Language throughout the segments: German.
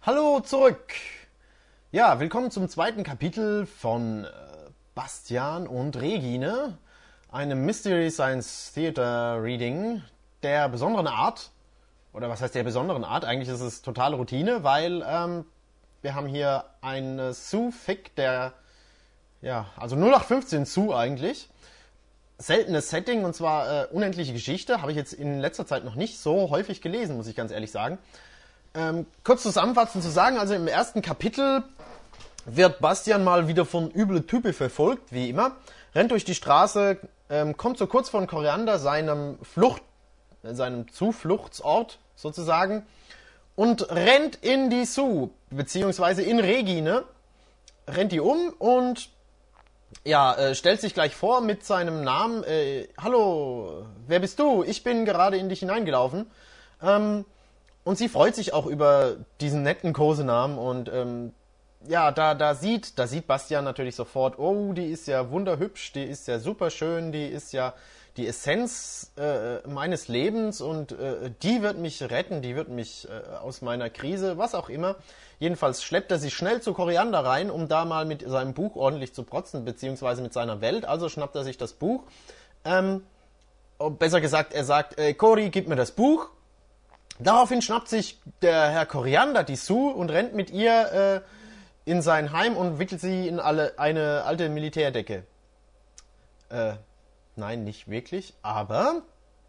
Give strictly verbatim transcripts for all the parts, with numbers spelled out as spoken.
Hallo zurück! Ja, willkommen zum zweiten Kapitel von äh, Bastian und Regine, einem Mystery Science Theater Reading der besonderen Art. Oder was heißt der besonderen Art? Eigentlich ist es totale Routine, weil ähm, wir haben hier eine Sue-Fic, der, ja, also null acht fünfzehn Sue eigentlich. Seltenes Setting, und zwar äh, unendliche Geschichte, habe ich jetzt in letzter Zeit noch nicht so häufig gelesen, muss ich ganz ehrlich sagen. Ähm, kurz zusammenfassend zu sagen, also im ersten Kapitel wird Bastian mal wieder von üble Typen verfolgt, wie immer, rennt durch die Straße, ähm, kommt so kurz von Koriander, seinem Flucht, äh, seinem Zufluchtsort sozusagen, und rennt in die Sue, beziehungsweise in Regine, rennt die um und ja, äh, stellt sich gleich vor mit seinem Namen. Äh, Hallo, wer bist du? Ich bin gerade in dich hineingelaufen. Ähm, Und sie freut sich auch über diesen netten Kosenamen und ähm, ja, da, da sieht, da sieht Bastian natürlich sofort, oh, die ist ja wunderhübsch, die ist ja super schön, die ist ja die Essenz äh, meines Lebens und äh, die wird mich retten, die wird mich äh, aus meiner Krise, was auch immer. Jedenfalls schleppt er sich schnell zu Koriander rein, um da mal mit seinem Buch ordentlich zu protzen, beziehungsweise mit seiner Welt. Also schnappt er sich das Buch. Ähm, besser gesagt, er sagt, äh, Cori, gib mir das Buch. Daraufhin schnappt sich der Herr Koriander die Sue und rennt mit ihr äh, in sein Heim und wickelt sie in alle, eine alte Militärdecke. Äh, nein, nicht wirklich, aber...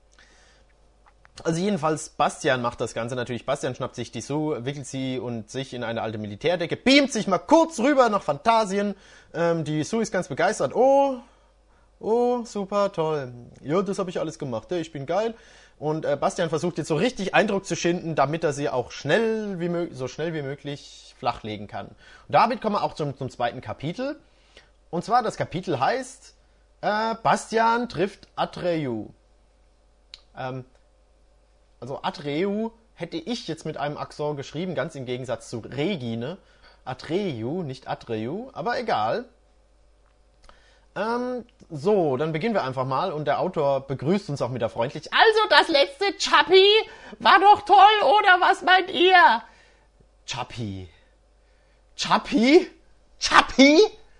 Also jedenfalls, Bastian macht das Ganze natürlich. Bastian schnappt sich die Sue, wickelt sie und sich in eine alte Militärdecke, beamt sich mal kurz rüber nach Phantasien. Ähm, die Sue ist ganz begeistert. Oh, oh, super, toll. Ja, das habe ich alles gemacht. Ich bin geil. Und äh, Bastian versucht jetzt so richtig Eindruck zu schinden, damit er sie auch schnell wie möglich, so schnell wie möglich flachlegen kann. Und damit kommen wir auch zum, zum zweiten Kapitel. Und zwar, das Kapitel heißt, äh, Bastian trifft Atreyu. Ähm, also Atreyu hätte ich jetzt mit einem Akzent geschrieben, ganz im Gegensatz zu Regine. Atreyu, nicht Atreyu, aber egal. Ähm, so, dann beginnen wir einfach mal und der Autor begrüßt uns auch wieder freundlich. Also das letzte Chappi war doch toll, oder was meint ihr? Chappi. Chappi? Chappi?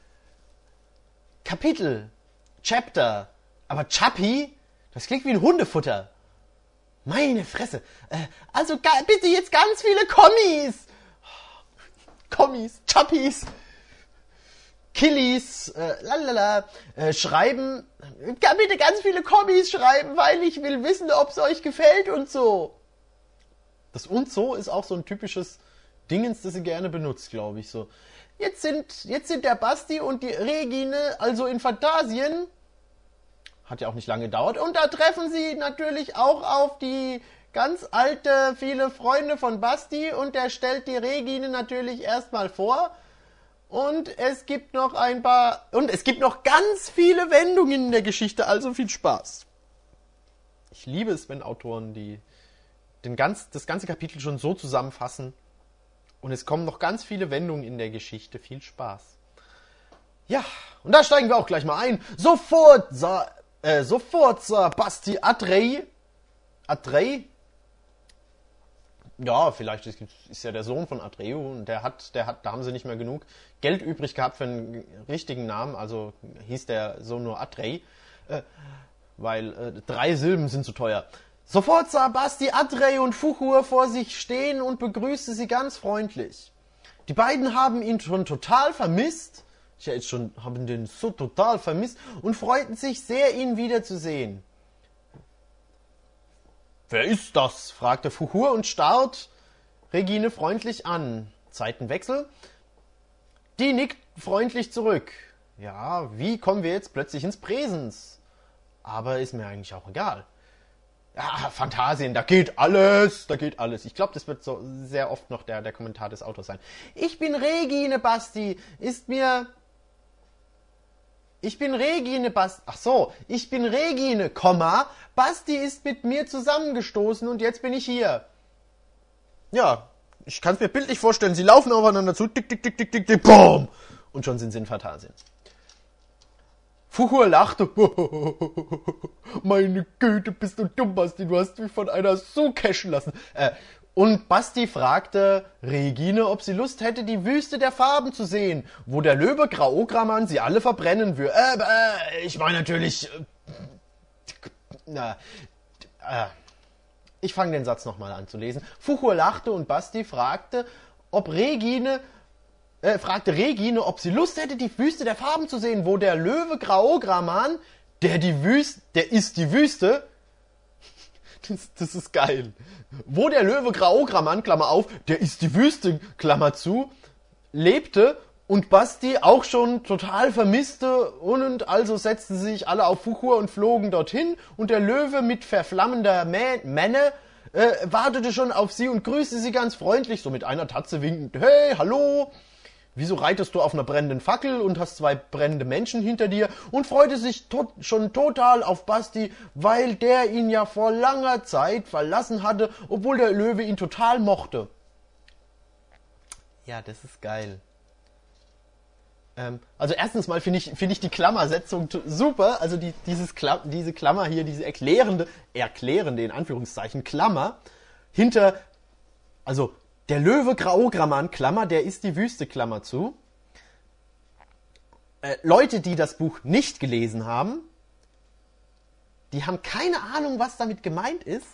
Kapitel. Chapter. Aber Chappi? Das klingt wie ein Hundefutter. Meine Fresse. Äh, also ga- bitte jetzt ganz viele Kommis. Kommis, Chappis. Killis, äh, lalala, äh, schreiben, kann bitte ganz viele Kommis schreiben, weil ich will wissen, ob es euch gefällt und so. Das und so ist auch so ein typisches Dingens, das sie gerne benutzt, glaube ich, so. Jetzt sind, jetzt sind der Basti und die Regine also in Phantasien. Hat ja auch nicht lange gedauert. Und da treffen sie natürlich auch auf die ganz alte, viele Freunde von Basti und der stellt die Regine natürlich erstmal vor. Und es gibt noch ein paar... Und es gibt noch ganz viele Wendungen in der Geschichte, also viel Spaß. Ich liebe es, wenn Autoren die den ganz, das ganze Kapitel schon so zusammenfassen. Und es kommen noch ganz viele Wendungen in der Geschichte. Viel Spaß. Ja, und da steigen wir auch gleich mal ein. Sofort sah, äh, sofort sah Basti Atrey. Atrey? Ja, vielleicht ist, ist ja der Sohn von Atreyu und der hat, der hat, da haben sie nicht mehr genug Geld übrig gehabt für einen richtigen Namen, also hieß der Sohn nur Atrey, äh, weil äh, drei Silben sind zu teuer. Sofort sah Basti Atrey und Fuchur vor sich stehen und begrüßte sie ganz freundlich. Die beiden haben ihn schon total vermisst, ja jetzt schon, haben den so total vermisst und freuten sich sehr, ihn wiederzusehen. »Wer ist das?« fragte Fuchur und starrt Regine freundlich an. Zeitenwechsel. Die nickt freundlich zurück. Ja, wie kommen wir jetzt plötzlich ins Präsens? Aber ist mir eigentlich auch egal. Ja, Phantasien, da geht alles, da geht alles. Ich glaube, das wird so sehr oft noch der, der Kommentar des Autors sein. Ich bin Regine, Basti. Ist mir... Ich bin Regine, Basti. Ach so, ich bin Regine, Komma. Basti ist mit mir zusammengestoßen und jetzt bin ich hier. Ja, ich kann es mir bildlich vorstellen. Sie laufen aufeinander zu, tick, tick, tick, tick, tick, tick, boom. Und schon sind sie in Phantasien. Fuchur lachte. Meine Güte, bist du dumm, Basti. Du hast mich von einer so cashen lassen. Äh, Und Basti fragte Regine, ob sie Lust hätte, die Wüste der Farben zu sehen, wo der Löwe Graograman sie alle verbrennen würde. Äh, äh, ich meine natürlich... Äh, na, äh, ich fange den Satz nochmal an zu lesen. Fuchur lachte und Basti fragte, ob Regine... Äh, fragte Regine, ob sie Lust hätte, die Wüste der Farben zu sehen, wo der Löwe Graograman, der die Wüste... Der ist die Wüste... Das, das ist geil. Wo der Löwe Graograman, Klammer auf, der ist die Wüste, Klammer zu, lebte und Basti auch schon total vermisste und also setzten sich alle auf Fuchur und flogen dorthin und der Löwe mit verflammender Mä- Männe äh, wartete schon auf sie und grüßte sie ganz freundlich, so mit einer Tatze winkend. Hey, hallo! Wieso reitest du auf einer brennenden Fackel und hast zwei brennende Menschen hinter dir? Und freute sich to- schon total auf Basti, weil der ihn ja vor langer Zeit verlassen hatte, obwohl der Löwe ihn total mochte. Ja, das ist geil. Ähm, also erstens mal finde ich, find ich die Klammersetzung t- super. Also die, dieses Kla- diese Klammer hier, diese erklärende, erklärende in Anführungszeichen Klammer, hinter, also... Der Löwe Graograman, Klammer, der ist die Wüste, Klammer zu. Äh, Leute, die das Buch nicht gelesen haben, die haben keine Ahnung, was damit gemeint ist.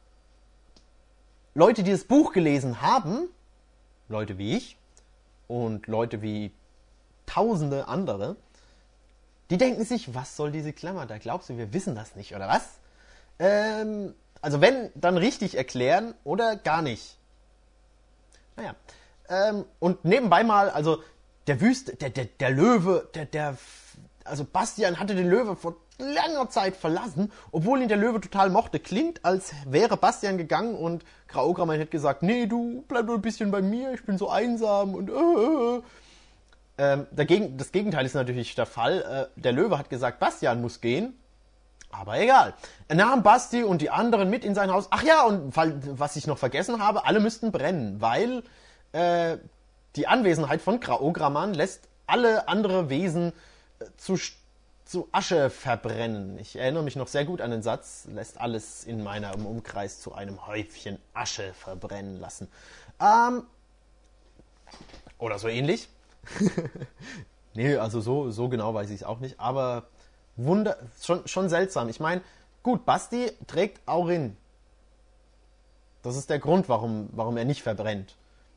Leute, die das Buch gelesen haben, Leute wie ich und Leute wie tausende andere, die denken sich, was soll diese Klammer da? Glaubst du, wir wissen das nicht, oder was? Ähm, also wenn, dann richtig erklären oder gar nicht. Naja, ähm, und nebenbei mal, also der Wüste, der, der, der Löwe, der, der, also Bastian hatte den Löwe vor langer Zeit verlassen, obwohl ihn der Löwe total mochte. Klingt, als wäre Bastian gegangen und Graograman hätte gesagt, nee, du, bleib nur ein bisschen bei mir, ich bin so einsam und äh, ähm, dagegen, das Gegenteil ist natürlich der Fall. Äh, der Löwe hat gesagt, Bastian muss gehen. Aber egal. Er nahm Basti und die anderen mit in sein Haus. Ach ja, und was ich noch vergessen habe, alle müssten brennen, weil äh, die Anwesenheit von Graograman lässt alle andere Wesen äh, zu, zu Asche verbrennen. Ich erinnere mich noch sehr gut an den Satz, lässt alles in meinem Umkreis zu einem Häufchen Asche verbrennen lassen. Ähm, oder so ähnlich. Nee, also so, so genau weiß ich es auch nicht, aber... Wunder, schon, schon seltsam. Ich meine, gut, Basti trägt Aurin. Das ist der Grund, warum, warum er nicht verbrennt.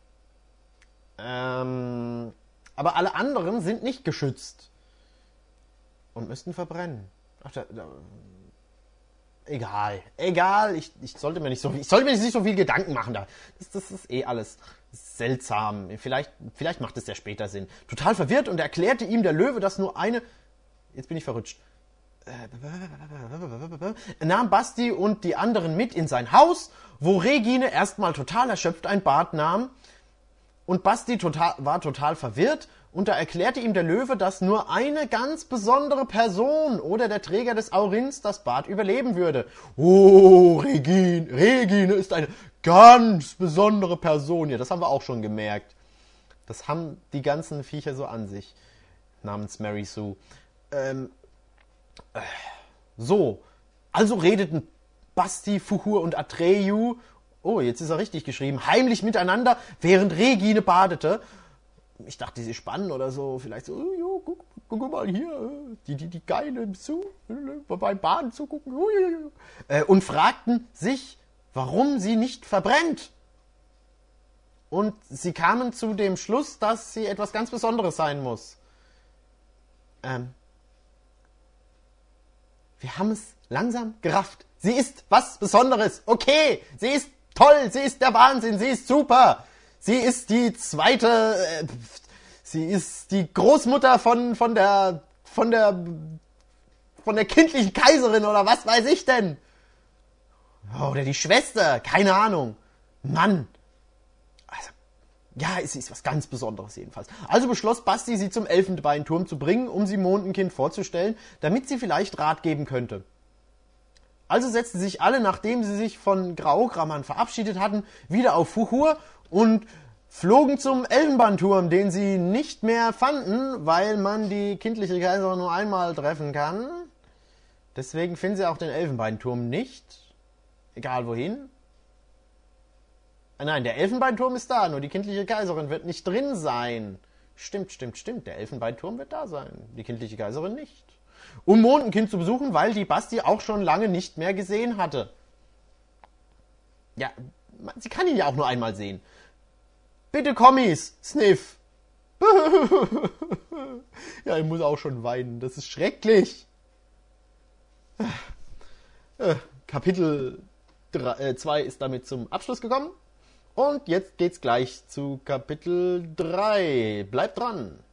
Ähm, aber alle anderen sind nicht geschützt. Und müssten verbrennen. Ach, da, da, egal, egal. Ich, ich, sollte mir nicht so, ich sollte mir nicht so viel Gedanken machen. Da. Das, das ist eh alles seltsam. Vielleicht, vielleicht macht es ja später Sinn. Total verwirrt und erklärte ihm der Löwe, dass nur eine... Jetzt bin ich verrutscht. Er nahm Basti und die anderen mit in sein Haus, wo Regine erstmal total erschöpft ein Bad nahm und Basti total, war total verwirrt und da erklärte ihm der Löwe, dass nur eine ganz besondere Person oder der Träger des Aurins das Bad überleben würde. Oh, Regine, Regine ist eine ganz besondere Person. Ja, das haben wir auch schon gemerkt. Das haben die ganzen Viecher so an sich, namens Mary Sue. Ähm, äh, so, also redeten Basti, Fuchur und Atreyu, oh, jetzt ist er richtig geschrieben, heimlich miteinander, während Regine badete. Ich dachte, sie spannen oder so, vielleicht so, oh, jo, guck, guck mal hier, die, die, die Geile zu, beim Baden zugucken, äh, und fragten sich, warum sie nicht verbrennt. Und sie kamen zu dem Schluss, dass sie etwas ganz Besonderes sein muss. Ähm, Wir haben es langsam gerafft. Sie ist was Besonderes. Okay, sie ist toll, sie ist der Wahnsinn, sie ist super. Sie ist die zweite, äh, sie ist die Großmutter von, von der, von der, von der kindlichen Kaiserin oder was weiß ich denn. Oder die Schwester, keine Ahnung. Mann. Also, ja, es ist was ganz Besonderes jedenfalls. Also beschloss Basti, sie zum Elfenbeinturm zu bringen, um sie Mondenkind vorzustellen, damit sie vielleicht Rat geben könnte. Also setzten sich alle, nachdem sie sich von Graograman verabschiedet hatten, wieder auf Fuchur und flogen zum Elfenbeinturm, den sie nicht mehr fanden, weil man die kindliche Kaiserin nur einmal treffen kann. Deswegen finden sie auch den Elfenbeinturm nicht. Egal wohin. Ah, nein, der Elfenbeinturm ist da, nur die kindliche Kaiserin wird nicht drin sein. Stimmt, stimmt, stimmt, der Elfenbeinturm wird da sein, die kindliche Kaiserin nicht. Um Mondenkind zu besuchen, weil die Basti auch schon lange nicht mehr gesehen hatte. Ja, sie kann ihn ja auch nur einmal sehen. Bitte Kommis, Sniff. Ja, ich muss auch schon weinen, das ist schrecklich. Kapitel zwei ist damit zum Abschluss gekommen. Und jetzt geht's gleich zu Kapitel drei. Bleibt dran!